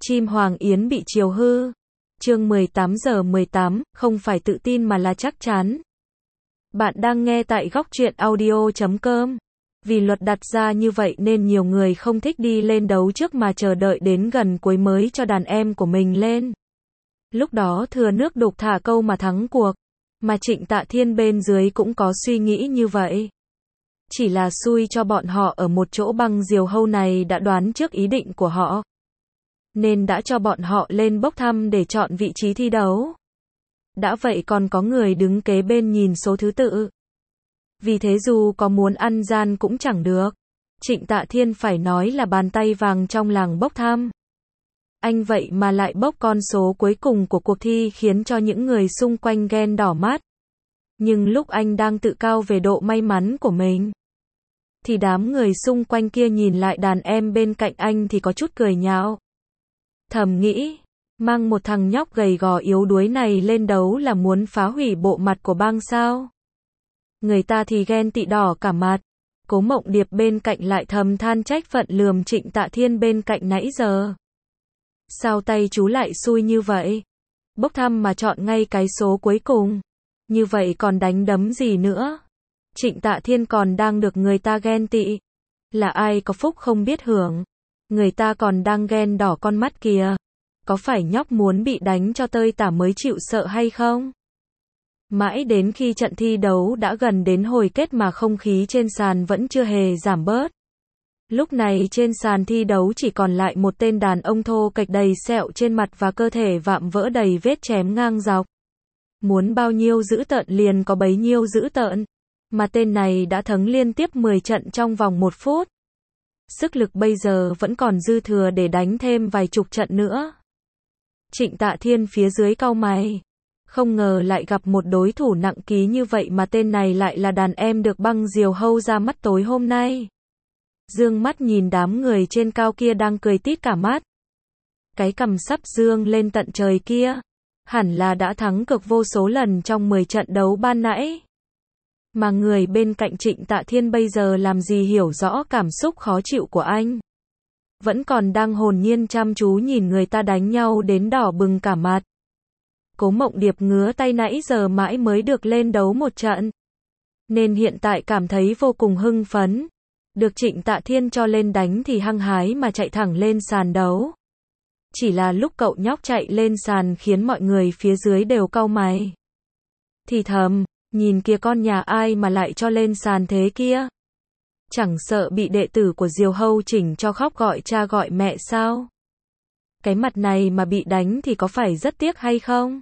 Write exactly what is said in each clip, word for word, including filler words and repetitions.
Chim Hoàng Yến bị chiều hư. Chương mười tám giờ mười tám, không phải tự tin mà là chắc chắn. Bạn đang nghe tại góc truyện audio chấm com. Vì luật đặt ra như vậy nên nhiều người không thích đi lên đấu trước mà chờ đợi đến gần cuối mới cho đàn em của mình lên. Lúc đó thừa nước đục thả câu mà thắng cuộc. Mà Trịnh Tạ Thiên bên dưới cũng có suy nghĩ như vậy. Chỉ là xui cho bọn họ ở một chỗ băng diều hâu này đã đoán trước ý định của họ. Nên đã cho bọn họ lên bốc thăm để chọn vị trí thi đấu. Đã vậy còn có người đứng kế bên nhìn số thứ tự. Vì thế dù có muốn ăn gian cũng chẳng được. Trịnh Tạ Thiên phải nói là bàn tay vàng trong làng bốc thăm. Anh vậy mà lại bốc con số cuối cùng của cuộc thi khiến cho những người xung quanh ghen đỏ mắt. Nhưng lúc anh đang tự cao về độ may mắn của mình, thì đám người xung quanh kia nhìn lại đàn em bên cạnh anh thì có chút cười nhạo. Thầm nghĩ, mang một thằng nhóc gầy gò yếu đuối này lên đấu là muốn phá hủy bộ mặt của bang sao? Người ta thì ghen tị đỏ cả mặt. Cố Mộng Điệp bên cạnh lại thầm than trách phận lườm Trịnh Tạ Thiên bên cạnh nãy giờ. Sao tay chú lại xui như vậy? Bốc thăm mà chọn ngay cái số cuối cùng. Như vậy còn đánh đấm gì nữa? Trịnh Tạ Thiên còn đang được người ta ghen tị. Là ai có phúc không biết hưởng. Người ta còn đang ghen đỏ con mắt kìa. Có phải nhóc muốn bị đánh cho tơi tả mới chịu sợ hay không? Mãi đến khi trận thi đấu đã gần đến hồi kết mà không khí trên sàn vẫn chưa hề giảm bớt. Lúc này trên sàn thi đấu chỉ còn lại một tên đàn ông thô kệch đầy sẹo trên mặt và cơ thể vạm vỡ đầy vết chém ngang dọc. Muốn bao nhiêu dữ tợn liền có bấy nhiêu dữ tợn. Mà tên này đã thắng liên tiếp mười trận trong vòng một phút. Sức lực bây giờ vẫn còn dư thừa để đánh thêm vài chục trận nữa. Trịnh Tạ Thiên phía dưới cau mày. Không ngờ lại gặp một đối thủ nặng ký như vậy mà tên này lại là đàn em được băng diều hâu ra mắt tối hôm nay. Dương mắt nhìn đám người trên cao kia đang cười tít cả mắt. Cái cằm sắp dương lên tận trời kia. Hẳn là đã thắng cực vô số lần trong mười trận đấu ban nãy. Mà người bên cạnh Trịnh Tạ Thiên bây giờ làm gì hiểu rõ cảm xúc khó chịu của anh. Vẫn còn đang hồn nhiên chăm chú nhìn người ta đánh nhau đến đỏ bừng cả mặt. Cố Mộng Điệp ngứa tay nãy giờ mãi mới được lên đấu một trận. Nên hiện tại cảm thấy vô cùng hưng phấn. Được Trịnh Tạ Thiên cho lên đánh thì hăng hái mà chạy thẳng lên sàn đấu. Chỉ là lúc cậu nhóc chạy lên sàn khiến mọi người phía dưới đều cau mày. Thì thầm, nhìn kìa con nhà ai mà lại cho lên sàn thế kia. Chẳng sợ bị đệ tử của Diều Hâu chỉnh cho khóc gọi cha gọi mẹ sao? Cái mặt này mà bị đánh thì có phải rất tiếc hay không?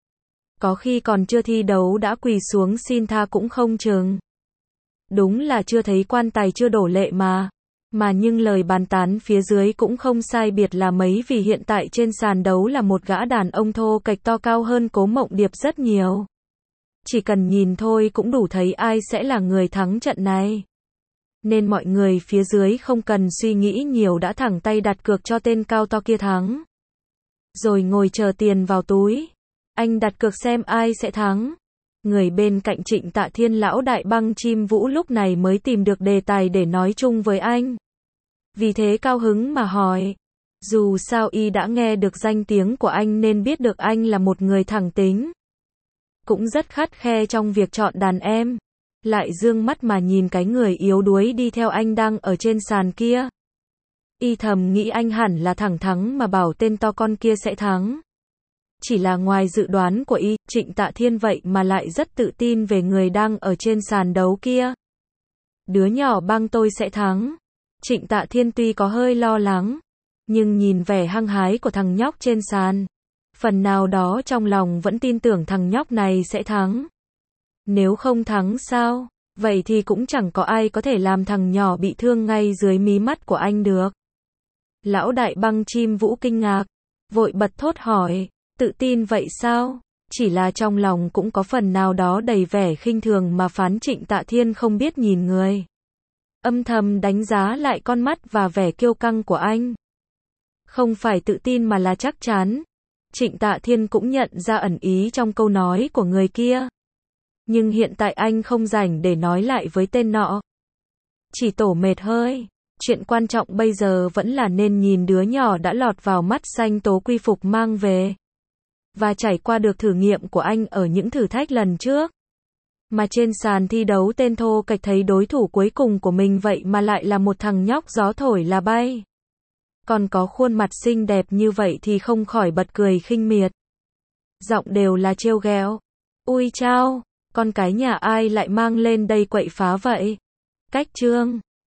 Có khi còn chưa thi đấu đã quỳ xuống xin tha cũng không chừng. Đúng là chưa thấy quan tài chưa đổ lệ mà. Mà nhưng lời bàn tán phía dưới cũng không sai biệt là mấy vì hiện tại trên sàn đấu là một gã đàn ông thô kệch to cao hơn Cố Mộng Điệp rất nhiều. Chỉ cần nhìn thôi cũng đủ thấy ai sẽ là người thắng trận này. Nên mọi người phía dưới không cần suy nghĩ nhiều đã thẳng tay đặt cược cho tên cao to kia thắng. Rồi ngồi chờ tiền vào túi. Anh đặt cược xem ai sẽ thắng. Người bên cạnh Trịnh Tạ Thiên lão đại băng chim vũ lúc này mới tìm được đề tài để nói chung với anh. Vì thế cao hứng mà hỏi. Dù sao y đã nghe được danh tiếng của anh nên biết được anh là một người thẳng tính. Cũng rất khắt khe trong việc chọn đàn em. Lại dương mắt mà nhìn cái người yếu đuối đi theo anh đang ở trên sàn kia. Y thầm nghĩ anh hẳn là thẳng thắng mà bảo tên to con kia sẽ thắng. Chỉ là ngoài dự đoán của y, Trịnh Tạ Thiên vậy mà lại rất tự tin về người đang ở trên sàn đấu kia. Đứa nhỏ băng tôi sẽ thắng. Trịnh Tạ Thiên tuy có hơi lo lắng, nhưng nhìn vẻ hăng hái của thằng nhóc trên sàn, phần nào đó trong lòng vẫn tin tưởng thằng nhóc này sẽ thắng. Nếu không thắng sao? Vậy thì cũng chẳng có ai có thể làm thằng nhỏ bị thương ngay dưới mí mắt của anh được. Lão đại băng chim vũ kinh ngạc, vội bật thốt hỏi, tự tin vậy sao? Chỉ là trong lòng cũng có phần nào đó đầy vẻ khinh thường mà phán Trịnh Tạ Thiên không biết nhìn người. Âm thầm đánh giá lại con mắt và vẻ kiêu căng của anh. Không phải tự tin mà là chắc chắn. Trịnh Tạ Thiên cũng nhận ra ẩn ý trong câu nói của người kia. Nhưng hiện tại anh không rảnh để nói lại với tên nọ. Chỉ tổ mệt hơi. Chuyện quan trọng bây giờ vẫn là nên nhìn đứa nhỏ đã lọt vào mắt xanh tố quy phục mang về. Và trải qua được thử nghiệm của anh ở những thử thách lần trước. Mà trên sàn thi đấu tên thô kệch thấy đối thủ cuối cùng của mình vậy mà lại là một thằng nhóc gió thổi là bay. Còn có khuôn mặt xinh đẹp như vậy thì không khỏi bật cười khinh miệt. Giọng đều là trêu ghẹo. Ui chao, con cái nhà ai lại mang lên đây quậy phá vậy? Cách chương